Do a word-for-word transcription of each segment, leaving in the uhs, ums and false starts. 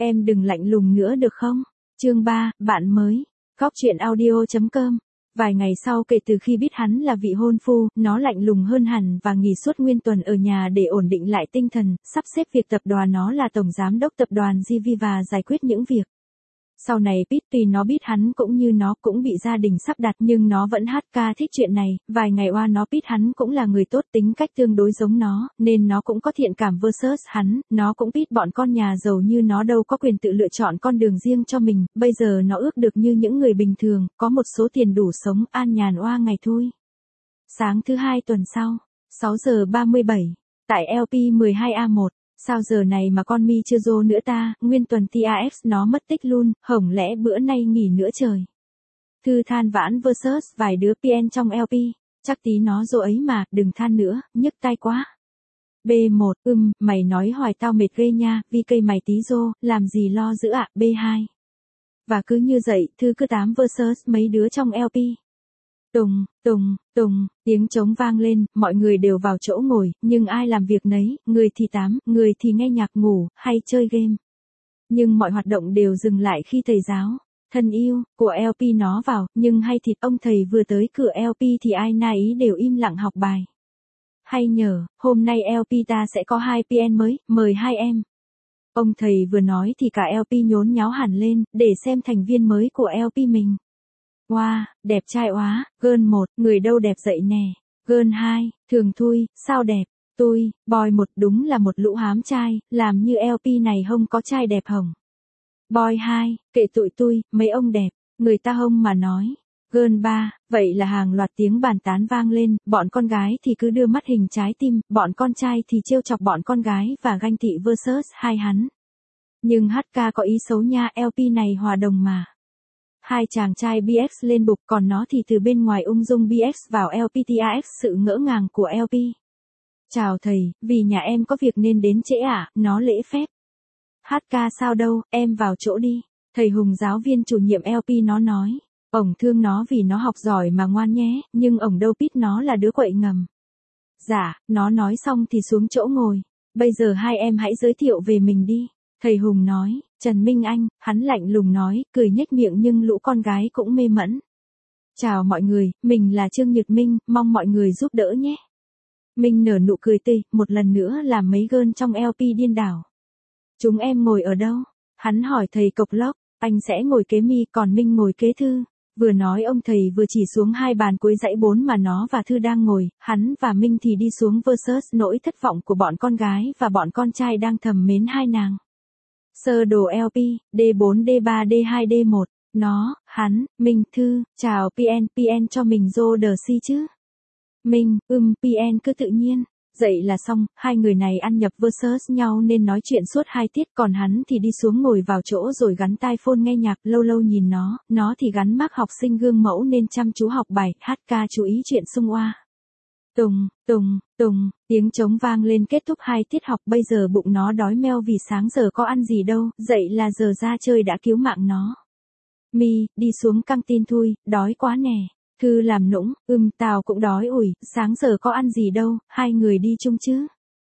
Em đừng lạnh lùng nữa được không? Chương ba, bạn mới. Góc truyện audio chấm com. Vài ngày sau kể từ khi biết hắn là vị hôn phu, nó lạnh lùng hơn hẳn và nghỉ suốt nguyên tuần ở nhà để ổn định lại tinh thần, sắp xếp việc tập đoàn. Nó là tổng giám đốc tập đoàn giê vê và giải quyết những việc. Sau này Pete tuy nó biết hắn cũng như nó cũng bị gia đình sắp đặt nhưng nó vẫn hát ca thích chuyện này, vài ngày qua nó biết hắn cũng là người tốt, tính cách tương đối giống nó, nên nó cũng có thiện cảm versus hắn, nó cũng biết bọn con nhà giàu như nó đâu có quyền tự lựa chọn con đường riêng cho mình, bây giờ nó ước được như những người bình thường, có một số tiền đủ sống an nhàn oa ngày thôi. Sáng thứ hai tuần sau, sáu giờ ba mươi bảy, tại lờ pê mười hai A một. Sao giờ này mà con mi chưa rô nữa ta, nguyên tuần tê a ép nó mất tích luôn, hổng lẽ bữa nay nghỉ nữa trời. Thư than vãn versus vài đứa pê en trong lờ pê, chắc tí nó rô ấy mà, đừng than nữa, nhức tai quá. bê một, ừm, mày nói hoài tao mệt ghê nha, vì cây mày tí rô, làm gì lo dữ ạ, bê hai. Và cứ như vậy, Thư cứ tám versus mấy đứa trong lờ pê. Tùng, tùng, tùng, tiếng trống vang lên, mọi người đều vào chỗ ngồi, nhưng ai làm việc nấy, người thì tám, người thì nghe nhạc ngủ, hay chơi game. Nhưng mọi hoạt động đều dừng lại khi thầy giáo, thân yêu, của lờ pê nó vào, nhưng hay thịt ông thầy vừa tới cửa lờ pê thì ai na ý đều im lặng học bài. Hay nhờ, hôm nay lờ pê ta sẽ có hai pê en mới, mời hai em. Ông thầy vừa nói thì cả lờ pê nhốn nháo hẳn lên, để xem thành viên mới của lờ pê mình. Wow, đẹp trai quá, girl một, người đâu đẹp dậy nè. Girl hai, thường thui, sao đẹp. Tôi, boy một đúng là một lũ hám trai, làm như lờ pê này không có trai đẹp hồng. Boy hai, kệ tụi tôi, mấy ông đẹp, người ta hông mà nói. Girl ba, vậy là hàng loạt tiếng bàn tán vang lên, bọn con gái thì cứ đưa mắt hình trái tim, bọn con trai thì trêu chọc bọn con gái và ganh tị versus hai hắn. Nhưng hát ca có ý xấu nha, lờ pê này hòa đồng mà. Hai chàng trai bê ích lên bục còn nó thì từ bên ngoài ung dung bê ích vào lờ pê tê a ép sự ngỡ ngàng của lờ pê. Chào thầy, vì nhà em có việc nên đến trễ ạ, à? Nó lễ phép. Hát ca sao đâu, em vào chỗ đi. Thầy Hùng giáo viên chủ nhiệm lờ pê nó nói. Ổng thương nó vì nó học giỏi mà ngoan nhé, nhưng ổng đâu biết nó là đứa quậy ngầm. Dạ, nó nói xong thì xuống chỗ ngồi. Bây giờ hai em hãy giới thiệu về mình đi. Thầy Hùng nói. Trần Minh Anh, hắn lạnh lùng nói, cười nhếch miệng nhưng lũ con gái cũng mê mẩn. Chào mọi người, mình là Trương Nhật Minh, mong mọi người giúp đỡ nhé. Minh nở nụ cười tươi, một lần nữa làm mấy girl trong lờ pê điên đảo. Chúng em ngồi ở đâu? Hắn hỏi thầy Cộc Lốc, anh sẽ ngồi kế mi còn Minh ngồi kế Thư. Vừa nói ông thầy vừa chỉ xuống hai bàn cuối dãy bốn mà nó và Thư đang ngồi, hắn và Minh thì đi xuống versus nỗi thất vọng của bọn con gái và bọn con trai đang thầm mến hai nàng. Sơ đồ lờ pê, đê bốn, đê ba, đê hai, đê một, nó, hắn, Minh, Thư, chào pê en, pê en cho mình dô đờ si chứ. Minh, ừm, pê en cứ tự nhiên. Dậy là xong, hai người này ăn nhập versus nhau nên nói chuyện suốt hai tiết còn hắn thì đi xuống ngồi vào chỗ rồi gắn tai phone nghe nhạc, lâu lâu nhìn nó, nó thì gắn mác học sinh gương mẫu nên chăm chú học bài, hát ca chú ý chuyện xung oa. Tùng, tùng, tùng, tiếng trống vang lên kết thúc hai tiết học bây giờ bụng nó đói meo vì sáng giờ có ăn gì đâu, dậy là giờ ra chơi đã cứu mạng nó. Mi, đi xuống căng tin thui, đói quá nè. Thư làm nũng, ừm tao cũng đói ủi, sáng giờ có ăn gì đâu, hai người đi chung chứ.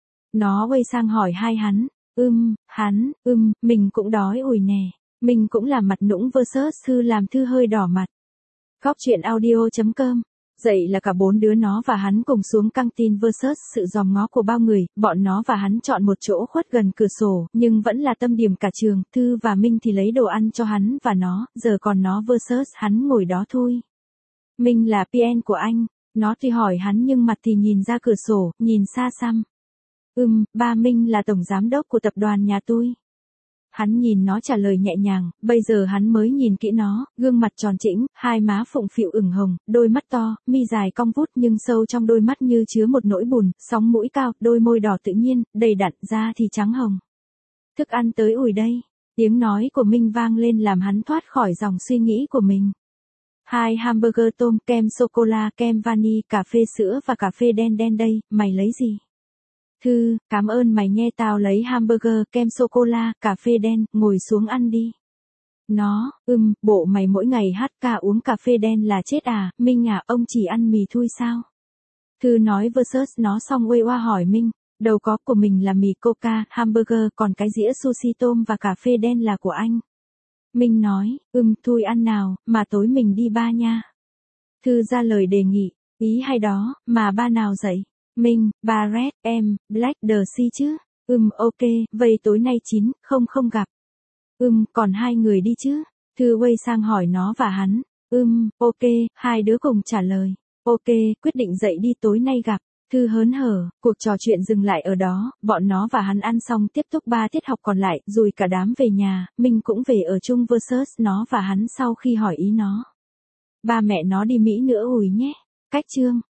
Nó quay sang hỏi hai hắn, ưm, hắn, ưm, mình cũng đói ủi nè. Mình cũng làm mặt nũng versus Thư làm Thư hơi đỏ mặt. Góc truyện audio chấm com. Dậy là cả bốn đứa nó và hắn cùng xuống căng tin versus sự dòm ngó của bao người, bọn nó và hắn chọn một chỗ khuất gần cửa sổ, nhưng vẫn là tâm điểm cả trường, Thư và Minh thì lấy đồ ăn cho hắn và nó, giờ còn nó versus hắn ngồi đó thôi. Minh là pê en của anh, nó thì hỏi hắn nhưng mặt thì nhìn ra cửa sổ, nhìn xa xăm. Ừm, ba Minh là tổng giám đốc của tập đoàn nhà tôi. Hắn nhìn nó trả lời nhẹ nhàng, bây giờ hắn mới nhìn kỹ nó, gương mặt tròn trĩnh, hai má phụng phịu ửng hồng, đôi mắt to, mi dài cong vút nhưng sâu trong đôi mắt như chứa một nỗi buồn, sóng mũi cao, đôi môi đỏ tự nhiên, đầy đặn, da thì trắng hồng. Thức ăn tới ủi đây, tiếng nói của Minh vang lên làm hắn thoát khỏi dòng suy nghĩ của mình. Hai hamburger tôm, kem sô-cô-la, kem vani, cà phê sữa và cà phê đen đen đây, mày lấy gì? Thư, cảm ơn mày nghe tao lấy hamburger, kem sô-cô-la, cà phê đen, ngồi xuống ăn đi. Nó, ừm, bộ mày mỗi ngày hát ca uống cà phê đen là chết à, Minh à, ông chỉ ăn mì thui sao? Thư nói versus nó xong uê oa hỏi Minh, Đâu có, của mình là mì coca, hamburger, còn cái dĩa sushi tôm và cà phê đen là của anh. Minh nói, ừm, thôi ăn nào, mà tối mình đi bar nha. Thư ra lời đề nghị, ý hay đó, mà bar nào dậy? Minh, bar Red, em, Black the Sea chứ? Ừm, ok, vậy tối nay chín, không không gặp. Ừm, còn hai người đi chứ? Thư quay sang hỏi nó và hắn. Ừm, ok, hai đứa cùng trả lời. Ok, quyết định dậy đi tối nay gặp. Thư hớn hở, cuộc trò chuyện dừng lại ở đó, bọn nó và hắn ăn xong tiếp tục ba tiết học còn lại, rồi cả đám về nhà, Minh cũng về ở chung versus nó và hắn sau khi hỏi ý nó. Ba mẹ nó đi Mỹ nữa ủi nhé. Cách chương